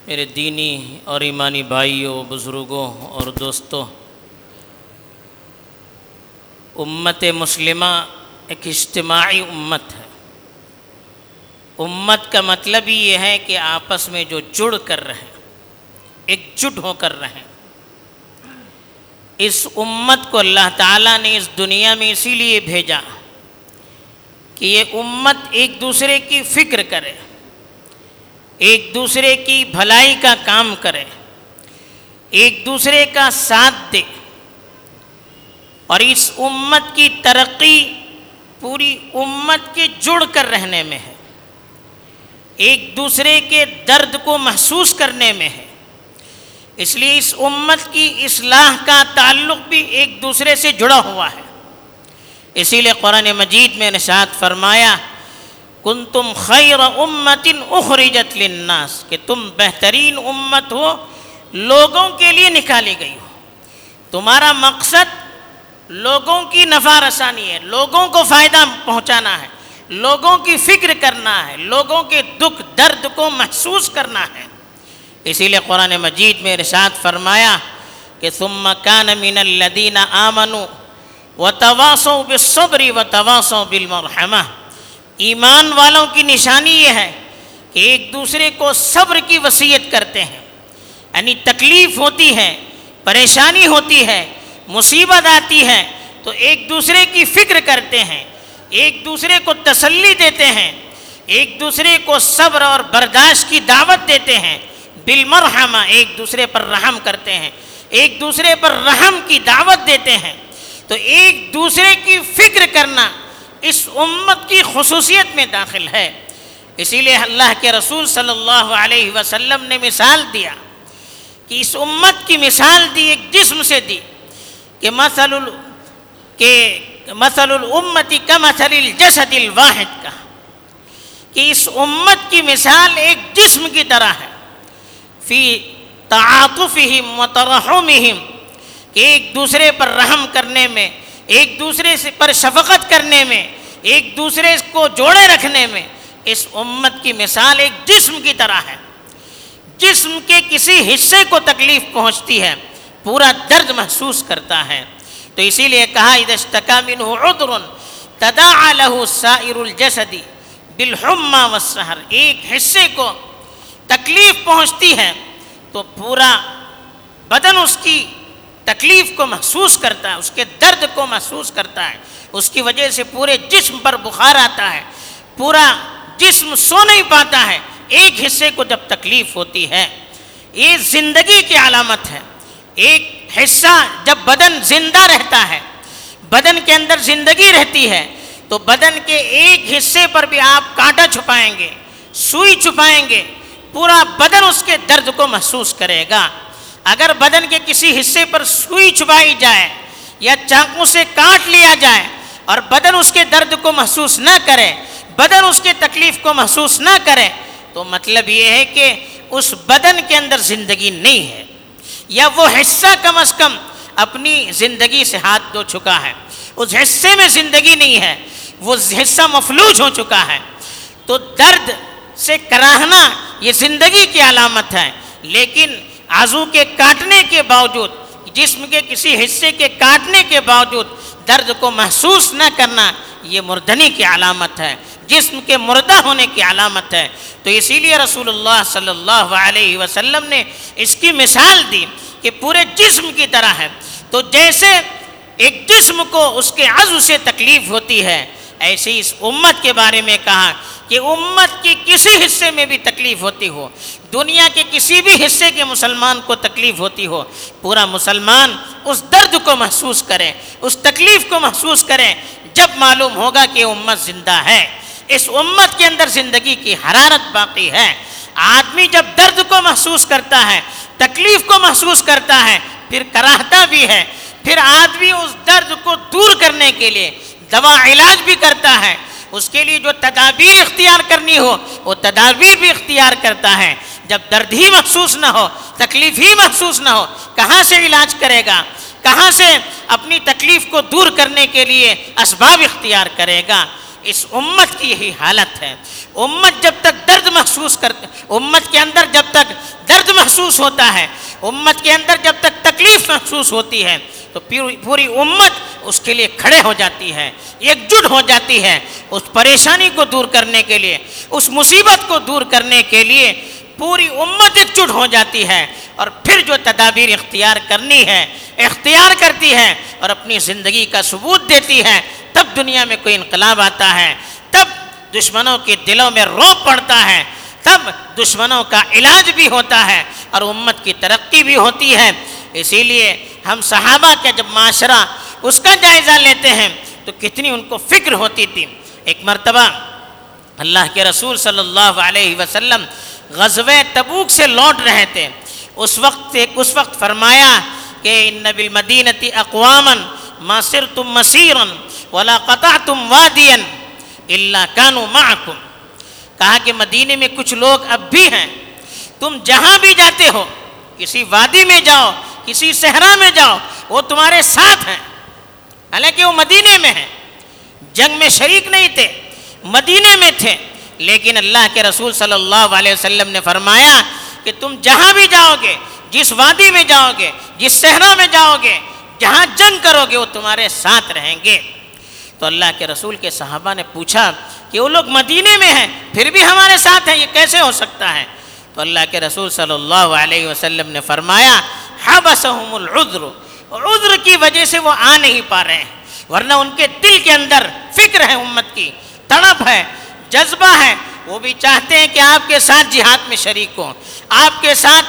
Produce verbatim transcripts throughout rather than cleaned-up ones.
میرے دینی اور ایمانی بھائیوں، بزرگوں اور دوستوں، امت مسلمہ ایک اجتماعی امت ہے۔ امت کا مطلب ہی یہ ہے کہ آپس میں جو جڑ کر رہے، ایک جٹ ہو کر رہے۔ اس امت کو اللہ تعالیٰ نے اس دنیا میں اسی لیے بھیجا کہ یہ امت ایک دوسرے کی فکر کرے، ایک دوسرے کی بھلائی کا کام کرے، ایک دوسرے کا ساتھ دے، اور اس امت کی ترقی پوری امت کے جڑ کر رہنے میں ہے، ایک دوسرے کے درد کو محسوس کرنے میں ہے۔ اس لیے اس امت کی اصلاح کا تعلق بھی ایک دوسرے سے جڑا ہوا ہے۔ اسی لیے قرآن مجید میں ارشاد فرمایا، کنتم خیر امت اخرجت للناس، کہ تم بہترین امت ہو، لوگوں کے لیے نکالی گئی ہو۔ تمہارا مقصد لوگوں کی نفع رسانی ہے، لوگوں کو فائدہ پہنچانا ہے، لوگوں کی فکر کرنا ہے، لوگوں کے دکھ درد کو محسوس کرنا ہے۔ اسی لیے قرآن مجید میں ارشاد فرمایا کہ ثم کان من الذین آمنوا وتواصوا بالصبر وتواصوا بالمرحمہ، ایمان والوں کی نشانی یہ ہے کہ ایک دوسرے کو صبر کی وصیت کرتے ہیں، یعنی تکلیف ہوتی ہے، پریشانی ہوتی ہے، مصیبت آتی ہے تو ایک دوسرے کی فکر کرتے ہیں، ایک دوسرے کو تسلی دیتے ہیں، ایک دوسرے کو صبر اور برداشت کی دعوت دیتے ہیں، بالمرحمہ ایک دوسرے پر رحم کرتے ہیں، ایک دوسرے پر رحم کی دعوت دیتے ہیں۔ تو ایک دوسرے کی فکر کرنا اس امت کی خصوصیت میں داخل ہے۔ اسی لیے اللہ کے رسول صلی اللہ علیہ وسلم نے مثال دیا کہ اس امت کی مثال دی، ایک جسم سے دی کہ مثل ال کہ مثل الامت کمثل الجسد الواحد کا، کہ اس امت کی مثال ایک جسم کی طرح ہے، فی تعاطفہم وترحمہم، کہ ایک دوسرے پر رحم کرنے میں، ایک دوسرے پر شفقت کرنے میں، ایک دوسرے کو جوڑے رکھنے میں، اس امت کی مثال ایک جسم کی طرح ہے۔ جسم کے کسی حصے کو تکلیف پہنچتی ہے، پورا درد محسوس کرتا ہے۔ تو اسی لیے کہا اذا اشتکا منہ عضو تداعی لہ سائر الجسد بالحمى والسہر، ایک حصے کو تکلیف پہنچتی ہے تو پورا بدن اس کی تکلیف کو محسوس کرتا ہے، اس کے درد کو محسوس کرتا ہے، اس کی وجہ سے پورے جسم پر بخار آتا ہے، پورا جسم سو نہیں پاتا ہے، ایک حصے کو جب تکلیف ہوتی ہے۔ یہ زندگی کی علامت ہے۔ ایک حصہ جب بدن زندہ رہتا ہے، بدن کے اندر زندگی رہتی ہے، تو بدن کے ایک حصے پر بھی آپ کانٹا چھپائیں گے، سوئی چھپائیں گے، پورا بدن اس کے درد کو محسوس کرے گا۔ اگر بدن کے کسی حصے پر سوئی چھپائی جائے یا چاقو سے کاٹ لیا جائے اور بدن اس کے درد کو محسوس نہ کرے، بدن اس کے تکلیف کو محسوس نہ کرے، تو مطلب یہ ہے کہ اس بدن کے اندر زندگی نہیں ہے، یا وہ حصہ کم از کم اپنی زندگی سے ہاتھ دھو چکا ہے، اس حصے میں زندگی نہیں ہے، وہ حصہ مفلوج ہو چکا ہے۔ تو درد سے کراہنا یہ زندگی کی علامت ہے، لیکن عضو کے کاٹنے کے باوجود، جسم کے کسی حصے کے کاٹنے کے باوجود درد کو محسوس نہ کرنا، یہ مردنی کی علامت ہے، جسم کے مردہ ہونے کی علامت ہے۔ تو اسی لیے رسول اللہ صلی اللہ علیہ وسلم نے اس کی مثال دی کہ پورے جسم کی طرح ہے۔ تو جیسے ایک جسم کو اس کے عضو سے تکلیف ہوتی ہے، ایسے اس امت کے بارے میں کہا کہ امت کی کسی حصے میں بھی تکلیف ہوتی ہو، دنیا کے کسی بھی حصے کے مسلمان کو تکلیف ہوتی ہو، پورا مسلمان اس درد کو محسوس کرے، اس تکلیف کو محسوس کرے، جب معلوم ہوگا کہ امت زندہ ہے، اس امت کے اندر زندگی کی حرارت باقی ہے۔ آدمی جب درد کو محسوس کرتا ہے، تکلیف کو محسوس کرتا ہے، پھر کراہتا بھی ہے، پھر آدمی اس درد کو دور کرنے کے لیے دوا علاج بھی کرتا ہے، اس کے لیے جو تدابیر اختیار کرنی ہو وہ تدابیر بھی اختیار کرتا ہے۔ جب درد ہی محسوس نہ ہو، تکلیف ہی محسوس نہ ہو، کہاں سے علاج کرے گا؟ کہاں سے اپنی تکلیف کو دور کرنے کے لیے اسباب اختیار کرے گا؟ اس امت کی یہی حالت ہے۔ امت جب تک درد محسوس کرتے، امت کے اندر جب تک درد محسوس ہوتا ہے، امت کے اندر جب تک تکلیف محسوس ہوتی ہے تو پوری امت اس کے لیے کھڑے ہو جاتی ہے، ایک جٹ ہو جاتی ہے اس پریشانی کو دور کرنے کے لیے، اس مصیبت کو دور کرنے کے لیے پوری امت ایک جٹ ہو جاتی ہے، اور پھر جو تدابیر اختیار کرنی ہے اختیار کرتی ہے اور اپنی زندگی کا ثبوت دیتی ہے۔ تب دنیا میں کوئی انقلاب آتا ہے، تب دشمنوں کے دلوں میں رعب پڑتا ہے، تب دشمنوں کا علاج بھی ہوتا ہے اور امت کی ترقی بھی ہوتی ہے۔ اسی لیے ہم صحابہ کا جب معاشرہ اس کا جائزہ لیتے ہیں تو کتنی ان کو فکر ہوتی تھی۔ ایک مرتبہ اللہ کے رسول صلی اللہ علیہ وسلم غزوہ تبوک سے لوٹ رہے تھے، اس وقت اس وقت فرمایا کہ ان بالمدینۃ اقواما ما سرتم مسیرا ولا قطعتم وادیا الا كانوا معکم، کہا کہ مدینے میں کچھ لوگ اب بھی ہیں، تم جہاں بھی جاتے ہو، کسی وادی میں جاؤ، کسی صحرا میں جاؤ، وہ تمہارے ساتھ ہیں، حالانکہ وہ مدینے میں ہیں، جنگ میں شریک نہیں تھے، مدینے میں تھے، لیکن اللہ کے رسول صلی اللہ علیہ وسلم نے فرمایا کہ تم جہاں بھی جاؤ گے، جس وادی میں جاؤ گے، جس صحرا میں جاؤ گے، جہاں جنگ کرو گے وہ تمہارے ساتھ رہیں گے۔ تو اللہ کے رسول کے صحابہ نے پوچھا کہ وہ لوگ مدینے میں ہیں پھر بھی ہمارے ساتھ ہیں، یہ کیسے ہو سکتا ہے؟ تو اللہ کے رسول صلی اللہ علیہ وسلم نے فرمایا حبسہم العذر، عذر کی وجہ سے وہ آ نہیں پا رہے ہیں، ورنہ ان کے دل کے اندر فکر ہے، امت کی تڑپ ہے، جذبہ ہے، وہ بھی چاہتے ہیں کہ آپ کے ساتھ جہاد میں شریک ہوں، آپ کے ساتھ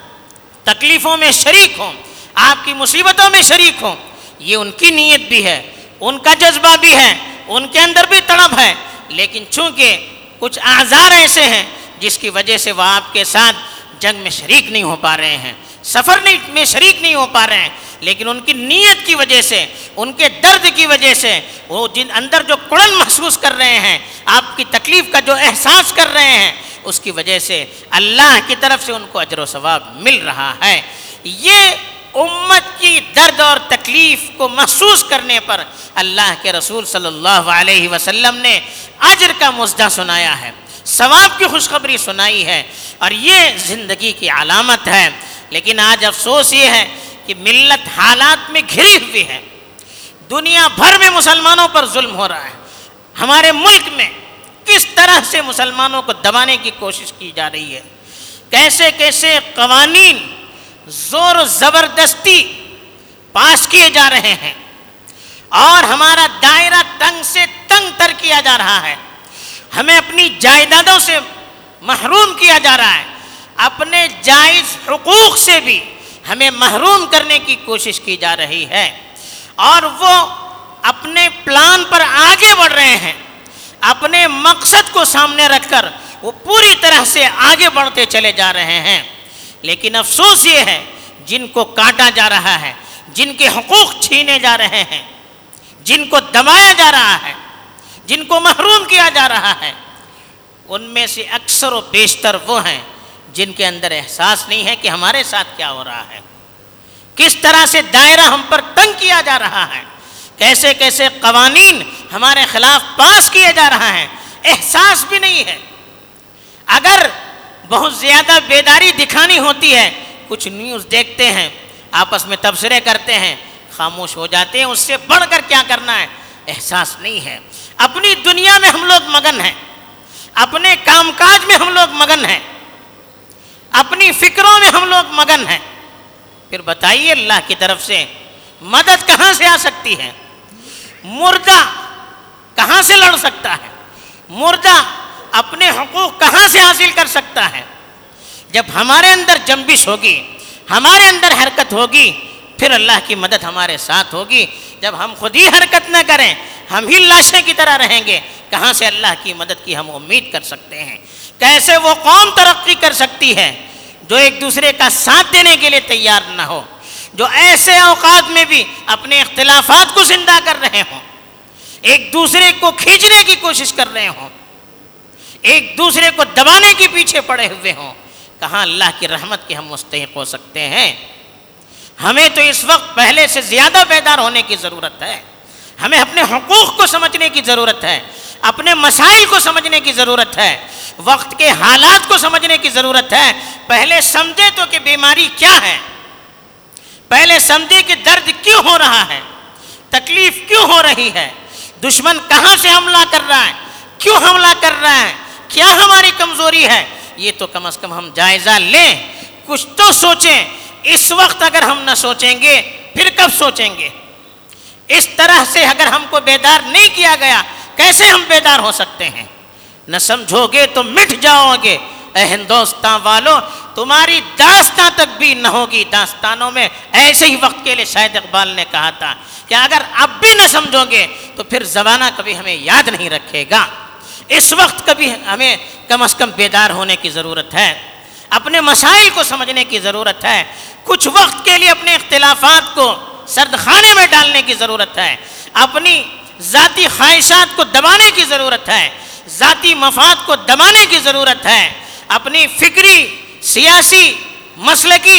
تکلیفوں میں شریک ہوں، آپ کی مصیبتوں میں شریک ہوں، یہ ان کی نیت بھی ہے، ان کا جذبہ بھی ہے، ان کے اندر بھی تڑپ ہے، لیکن چونکہ کچھ اعذار ایسے ہیں جس کی وجہ سے وہ آپ کے ساتھ جنگ میں شریک نہیں ہو پا رہے ہیں، سفر میں شریک نہیں ہو پا رہے ہیں، لیکن ان کی نیت کی وجہ سے، ان کے درد کی وجہ سے، وہ جن اندر جو کڑن محسوس کر رہے ہیں، آپ کی تکلیف کا جو احساس کر رہے ہیں، اس کی وجہ سے اللہ کی طرف سے ان کو اجر و ثواب مل رہا ہے۔ یہ امت کی درد اور تکلیف کو محسوس کرنے پر اللہ کے رسول صلی اللہ علیہ وسلم نے اجر کا مژدہ سنایا ہے، ثواب کی خوشخبری سنائی ہے، اور یہ زندگی کی علامت ہے۔ لیکن آج افسوس یہ ہے کہ ملت حالات میں گھری ہوئی ہے، دنیا بھر میں مسلمانوں پر ظلم ہو رہا ہے، ہمارے ملک میں کس طرح سے مسلمانوں کو دبانے کی کوشش کی جا رہی ہے، کیسے کیسے قوانین زور و زبردستی پاس کیے جا رہے ہیں، اور ہمارا دائرہ تنگ سے تنگ تر کیا جا رہا ہے، ہمیں اپنی جائیدادوں سے محروم کیا جا رہا ہے، اپنے جائز حقوق سے بھی ہمیں محروم کرنے کی کوشش کی جا رہی ہے، اور وہ اپنے پلان پر آگے بڑھ رہے ہیں، اپنے مقصد کو سامنے رکھ کر وہ پوری طرح سے آگے بڑھتے چلے جا رہے ہیں۔ لیکن افسوس یہ ہے جن کو کاٹا جا رہا ہے، جن کے حقوق چھینے جا رہے ہیں، جن کو دبایا جا رہا ہے، جن کو محروم کیا جا رہا ہے، ان میں سے اکثر و بیشتر وہ ہیں جن کے اندر احساس نہیں ہے کہ ہمارے ساتھ کیا ہو رہا ہے، کس طرح سے دائرہ ہم پر تنگ کیا جا رہا ہے، کیسے کیسے قوانین ہمارے خلاف پاس کیے جا رہا ہے، احساس بھی نہیں ہے۔ اگر بہت زیادہ بیداری دکھانی ہوتی ہے، کچھ نیوز دیکھتے ہیں، آپس میں تبصرے کرتے ہیں، خاموش ہو جاتے ہیں، اس سے بڑھ کر کیا کرنا ہے احساس نہیں ہے۔ اپنی دنیا میں ہم لوگ مگن ہیں، اپنے کام کاج میں ہم لوگ مگن ہیں، اپنی فکروں میں ہم لوگ مگن ہیں، پھر بتائیے اللہ کی طرف سے مدد کہاں سے آ سکتی ہے؟ مردہ کہاں سے لڑ سکتا ہے؟ مردہ اپنے حقوق کہاں سے حاصل کر سکتا ہے؟ جب ہمارے اندر جنبش ہوگی، ہمارے اندر حرکت ہوگی، پھر اللہ کی مدد ہمارے ساتھ ہوگی۔ جب ہم خود ہی حرکت نہ کریں، ہم ہی لاشیں کی طرح رہیں گے، کہاں سے اللہ کی مدد کی ہم امید کر سکتے ہیں؟ کیسے وہ قوم ترقی کر سکتی ہے جو ایک دوسرے کا ساتھ دینے کے لیے تیار نہ ہو، جو ایسے اوقات میں بھی اپنے اختلافات کو زندہ کر رہے ہوں، ایک دوسرے کو کھینچنے کی کوشش کر رہے ہوں، ایک دوسرے کو دبانے کے پیچھے پڑے ہوئے ہوں؟ کہاں اللہ کی رحمت کے ہم مستحق ہو سکتے ہیں؟ ہمیں تو اس وقت پہلے سے زیادہ بیدار ہونے کی ضرورت ہے، ہمیں اپنے حقوق کو سمجھنے کی ضرورت ہے، اپنے مسائل کو سمجھنے کی ضرورت ہے، وقت کے حالات کو سمجھنے کی ضرورت ہے۔ پہلے سمجھے تو کہ بیماری کیا ہے، پہلے سمجھے کہ درد کیوں ہو رہا ہے، تکلیف کیوں ہو رہی ہے، دشمن کہاں سے حملہ کر رہا ہے، کیوں حملہ کر رہا ہے، کیا ہماری کمزوری ہے، یہ تو کم از کم ہم جائزہ لیں، کچھ تو سوچیں۔ اس وقت اگر ہم نہ سوچیں گے پھر کب سوچیں گے؟ اس طرح سے اگر ہم کو بیدار نہیں کیا گیا کیسے ہم بیدار ہو سکتے ہیں؟ نہ سمجھو گے تو مٹ جاؤ گے اے ہندوستان والو، تمہاری داستان تک بھی نہ ہوگی داستانوں میں۔ ایسے ہی وقت کے لیے شاید اقبال نے کہا تھا کہ اگر اب بھی نہ سمجھو گے تو پھر زمانہ کبھی ہمیں یاد نہیں رکھے گا۔ اس وقت کبھی ہمیں کم از کم بیدار ہونے کی ضرورت ہے، اپنے مسائل کو سمجھنے کی ضرورت ہے، کچھ وقت کے لیے اپنے اختلافات کو سرد خانے میں ڈالنے کی ضرورت ہے، اپنی ذاتی خواہشات کو دبانے کی ضرورت ہے، ذاتی مفاد کو دبانے کی ضرورت ہے، اپنی فکری، سیاسی، مسلکی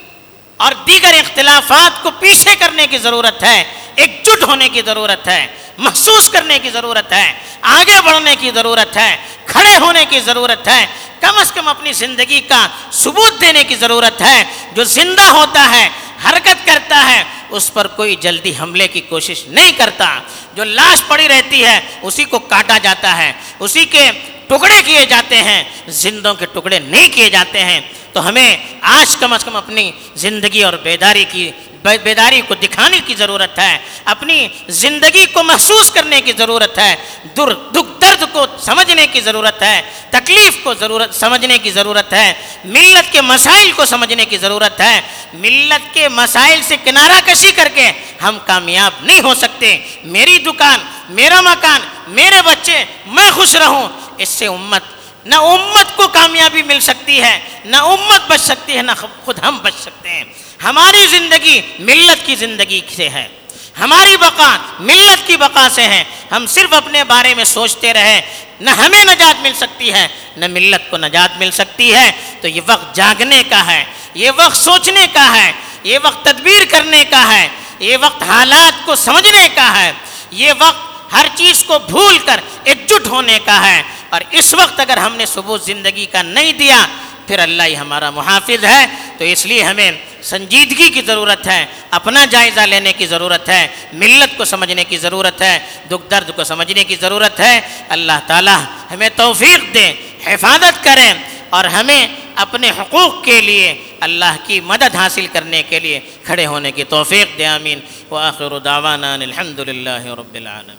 اور دیگر اختلافات کو پیچھے کرنے کی ضرورت ہے، ایک جٹ ہونے کی ضرورت ہے، محسوس کرنے کی ضرورت ہے، آگے بڑھنے کی ضرورت ہے، کھڑے ہونے کی ضرورت ہے، کم از کم اپنی زندگی کا ثبوت دینے کی ضرورت ہے۔ جو زندہ ہوتا ہے، حرکت کرتا ہے، اس پر کوئی جلدی حملے کی کوشش نہیں کرتا، جو لاش پڑی رہتی ہے اسی کو کاٹا جاتا ہے، اسی کے ٹکڑے کیے جاتے ہیں، زندوں کے ٹکڑے نہیں کیے جاتے ہیں۔ تو ہمیں آج کم از کم اپنی زندگی اور بیداری کی بیداری کو دکھانے کی ضرورت ہے، اپنی زندگی کو محسوس کرنے کی ضرورت ہے، در دکھ درد کو سمجھنے کی ضرورت ہے، تکلیف کو ضرورت سمجھنے کی ضرورت ہے، ملت کے مسائل کو سمجھنے کی ضرورت ہے۔ ملت کے مسائل سے کنارہ کشی کر کے ہم کامیاب نہیں ہو سکتے۔ میری دکان، میرا مکان، میرے بچے، میں خوش رہوں، اس سے امت نہ امت کو کامیابی مل سکتی ہے، نہ امت بچ سکتی ہے، نہ خود ہم بچ سکتے ہیں۔ ہماری زندگی ملت کی زندگی سے ہے، ہماری بقا ملت کی بقا سے ہے۔ ہم صرف اپنے بارے میں سوچتے رہے، نہ ہمیں نجات مل سکتی ہے نہ ملت کو نجات مل سکتی ہے۔ تو یہ وقت جاگنے کا ہے، یہ وقت سوچنے کا ہے، یہ وقت تدبیر کرنے کا ہے، یہ وقت حالات کو سمجھنے کا ہے، یہ وقت ہر چیز کو بھول کر ایک جٹ ہونے کا ہے۔ اور اس وقت اگر ہم نے ثبوت زندگی کا نہیں دیا پھر اللہ ہی ہمارا محافظ ہے۔ تو اس لیے ہمیں سنجیدگی کی ضرورت ہے، اپنا جائزہ لینے کی ضرورت ہے، ملت کو سمجھنے کی ضرورت ہے، دکھ درد کو سمجھنے کی ضرورت ہے۔ اللہ تعالی ہمیں توفیق دے، حفاظت کریں اور ہمیں اپنے حقوق کے لیے اللہ کی مدد حاصل کرنے کے لیے کھڑے ہونے کی توفیق دے۔ آمین۔ وآخر دعوانا الحمد للہ رب العالمین۔